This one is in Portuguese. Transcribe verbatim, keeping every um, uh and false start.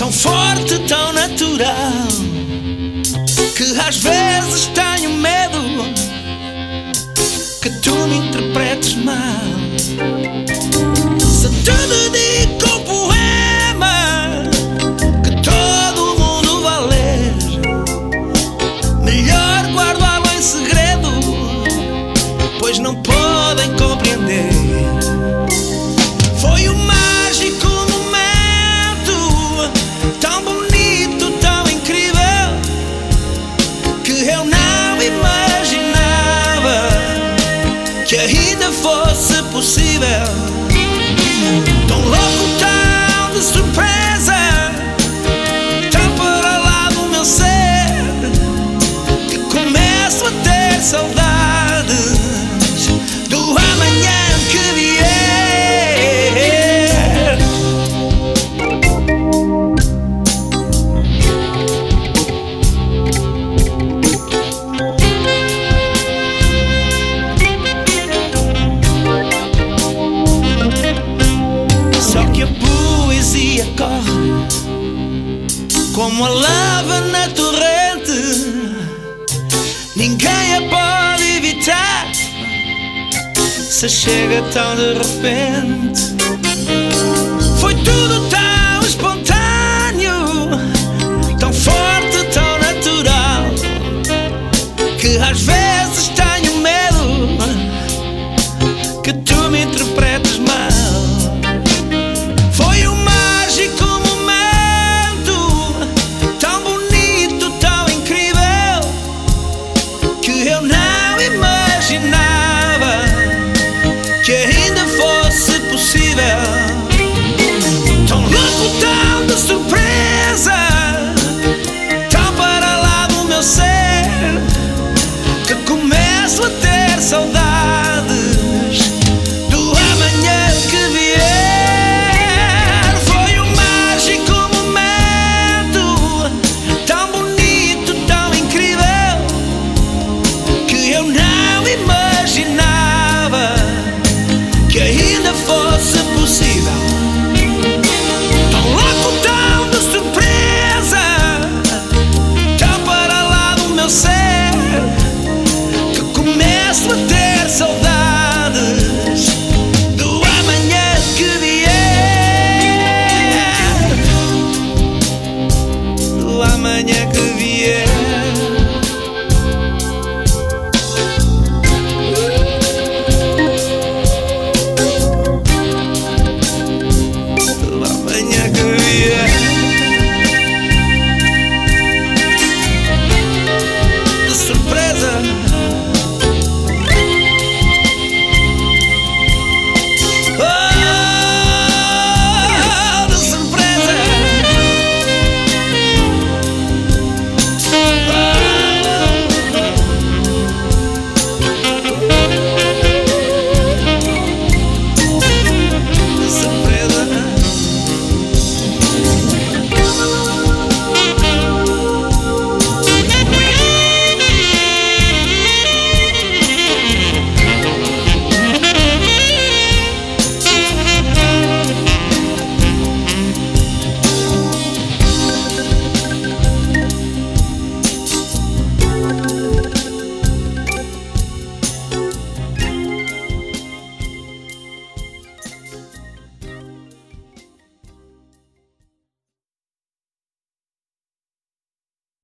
tão forte, tão natural, que às vezes tenho medo que tu me interpretes mal. Se te dedico um poema que todo mundo vai ler, melhor guardá-lo em segredo, pois não podem compreender. Foi um mágico momento, tão bonito, tão incrível, que eu não imaginava que ainda fosse possível. Tão louco, tão de surpresa, tão para lá do meu ser, que começo a ter saudades do amanhã que vier. Só que a poesia corre como a lava na torrente, ninguém a pode evitar se chega tão de repente. Foi tudo tão espontâneo, tão forte, tão natural, que às vezes tenho medo que tu me interpretes mal. Foi um mágico momento, tão bonito, tão incrível, que eu não imaginava que ainda fosse possível. Tão louco, tão de surpresa, tão para lá do meu ser, que começo a ter saudades do amanhã que vier. Foi um mágico momento, tão bonito, tão incrível, que eu não imaginava que ainda fosse possível.